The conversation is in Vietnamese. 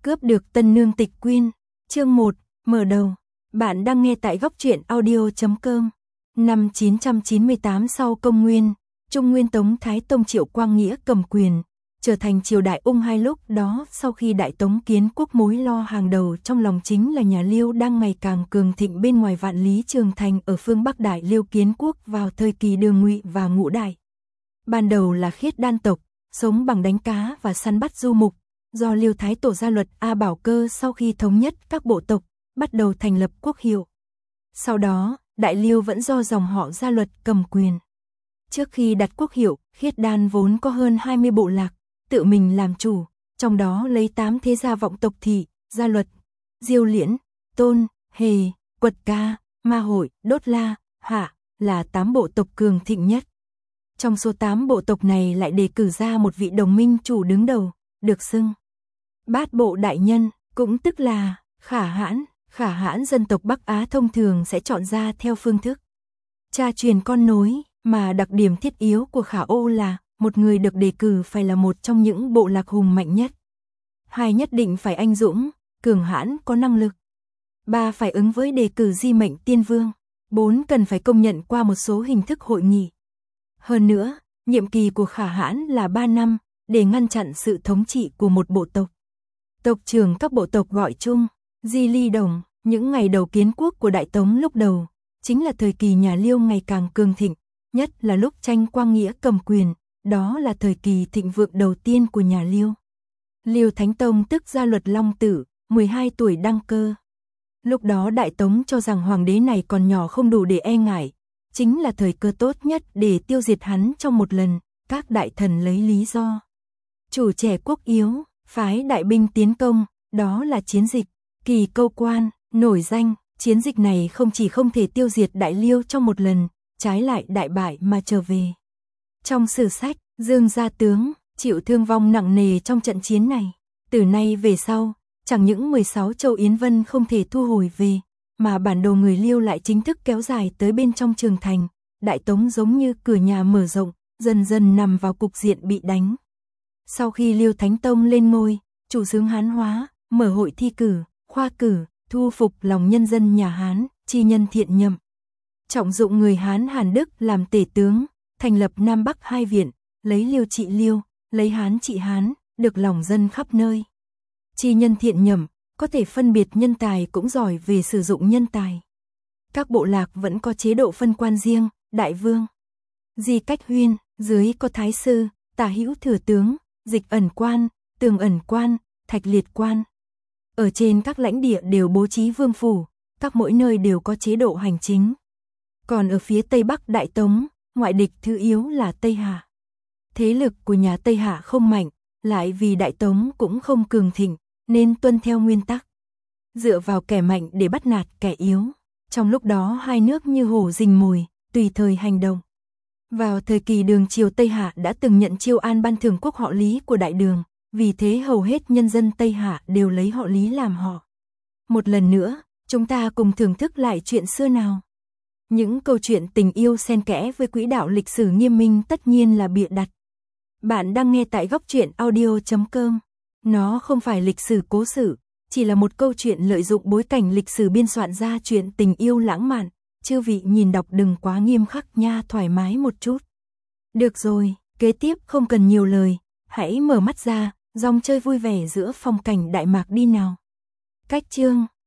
Cướp được tân nương tịch quyên. Chương 1, mở đầu. Bạn đang nghe tại góc truyện audio.com. Năm 998 sau công nguyên, Trung Nguyên Tống Thái Tông Triệu Quang Nghĩa cầm quyền, trở thành triều đại Ung hai. Lúc đó sau khi Đại Tống kiến quốc, mối lo hàng đầu trong lòng chính là nhà Liêu đang ngày càng cường thịnh bên ngoài vạn lý trường thành ở phương Bắc. Đại Liêu kiến quốc vào thời kỳ Đường Ngụy và Ngũ Đại. Ban đầu là khiết đan tộc, sống bằng đánh cá và săn bắt du mục, do Liêu Thái Tổ ra luật A Bảo Cơ sau khi thống nhất các bộ tộc, bắt đầu thành lập quốc hiệu. Sau đó, Đại Liêu vẫn do dòng họ gia luật cầm quyền. Trước khi đặt quốc hiệu, khiết đan vốn có hơn 20 bộ lạc, tự mình làm chủ, trong đó lấy 8 thế gia vọng tộc Thị, Gia Luật, Diêu Liễn, Tôn, Hề, Quật Ca, Ma Hội, Đốt La, Hạ là 8 bộ tộc cường thịnh nhất. Trong số 8 bộ tộc này lại đề cử ra một vị đồng minh chủ đứng đầu, được xưng Bát Bộ Đại Nhân, cũng tức là Khả Hãn. Khả Hãn dân tộc Bắc Á thông thường sẽ chọn ra theo phương thức cha truyền con nối, mà đặc điểm thiết yếu của Khả Ô là một người được đề cử phải là một trong những bộ lạc hùng mạnh nhất. 2 nhất định phải anh dũng, cường hãn, có năng lực. 3 phải ứng với đề cử di mệnh tiên vương. 4 cần phải công nhận qua một số hình thức hội nghị. Hơn nữa, nhiệm kỳ của Khả Hãn là 3 năm, để ngăn chặn sự thống trị của một bộ tộc. Tộc trưởng các bộ tộc gọi chung Di Ly Đồng. Những ngày đầu kiến quốc của Đại Tống lúc đầu, chính là thời kỳ nhà Liêu ngày càng cường thịnh, nhất là lúc Tranh Quang Nghĩa cầm quyền, đó là thời kỳ thịnh vượng đầu tiên của nhà Liêu. Liêu Thánh Tông tức Gia Luật Long Tử, 12 tuổi đăng cơ. Lúc đó Đại Tống cho rằng hoàng đế này còn nhỏ không đủ để e ngại, chính là thời cơ tốt nhất để tiêu diệt hắn trong một lần. Các đại thần lấy lý do chủ trẻ quốc yếu, phái đại binh tiến công, đó là chiến dịch Kỳ Câu Quan, nổi danh. Chiến dịch này không chỉ không thể tiêu diệt Đại Liêu trong một lần, trái lại đại bại mà trở về. Trong sử sách, Dương Gia Tướng chịu thương vong nặng nề trong trận chiến này. Từ nay về sau, chẳng những 16 châu Yến Vân không thể thu hồi về, mà bản đồ người Liêu lại chính thức kéo dài tới bên trong trường thành. Đại Tống giống như cửa nhà mở rộng, dần dần nằm vào cục diện bị đánh. Sau khi Liêu Thánh Tông lên ngôi, chủ xướng Hán hóa, mở hội thi cử, khoa cử, thu phục lòng nhân dân nhà Hán, chi nhân thiện nhậm. Trọng dụng người Hán Hàn Đức làm tể tướng, thành lập Nam Bắc 2 viện, lấy Liêu trị Liêu, lấy Hán trị Hán, được lòng dân khắp nơi. Chi nhân thiện nhậm, có thể phân biệt nhân tài cũng giỏi về sử dụng nhân tài. Các bộ lạc vẫn có chế độ phân quan riêng, đại vương, di cách huyên, dưới có thái sư, tả hữu thừa tướng, dịch ẩn quan, tường ẩn quan, thạch liệt quan. Ở trên các lãnh địa đều bố trí vương phủ, các mỗi nơi đều có chế độ hành chính. Còn ở phía Tây Bắc Đại Tống, ngoại địch thứ yếu là Tây Hạ. Thế lực của nhà Tây Hạ không mạnh, lại vì Đại Tống cũng không cường thịnh, nên tuân theo nguyên tắc dựa vào kẻ mạnh để bắt nạt kẻ yếu. Trong lúc đó hai nước như hổ rình mồi, tùy thời hành động. Vào thời kỳ Đường triều Tây Hạ đã từng nhận chiêu an ban thưởng quốc họ Lý của Đại Đường, vì thế hầu hết nhân dân Tây Hạ đều lấy họ Lý làm họ. Một lần nữa, chúng ta cùng thưởng thức lại chuyện xưa nào. Những câu chuyện tình yêu xen kẽ với quỹ đạo lịch sử nghiêm minh tất nhiên là bịa đặt. Bạn đang nghe tại góc truyện audio.com. Nó không phải lịch sử cố sự, chỉ là một câu chuyện lợi dụng bối cảnh lịch sử biên soạn ra chuyện tình yêu lãng mạn. Chư vị nhìn đọc đừng quá nghiêm khắc nha, thoải mái một chút. Được rồi, kế tiếp không cần nhiều lời, hãy mở mắt ra, dòng chơi vui vẻ giữa phong cảnh Đại Mạc đi nào. Cách chương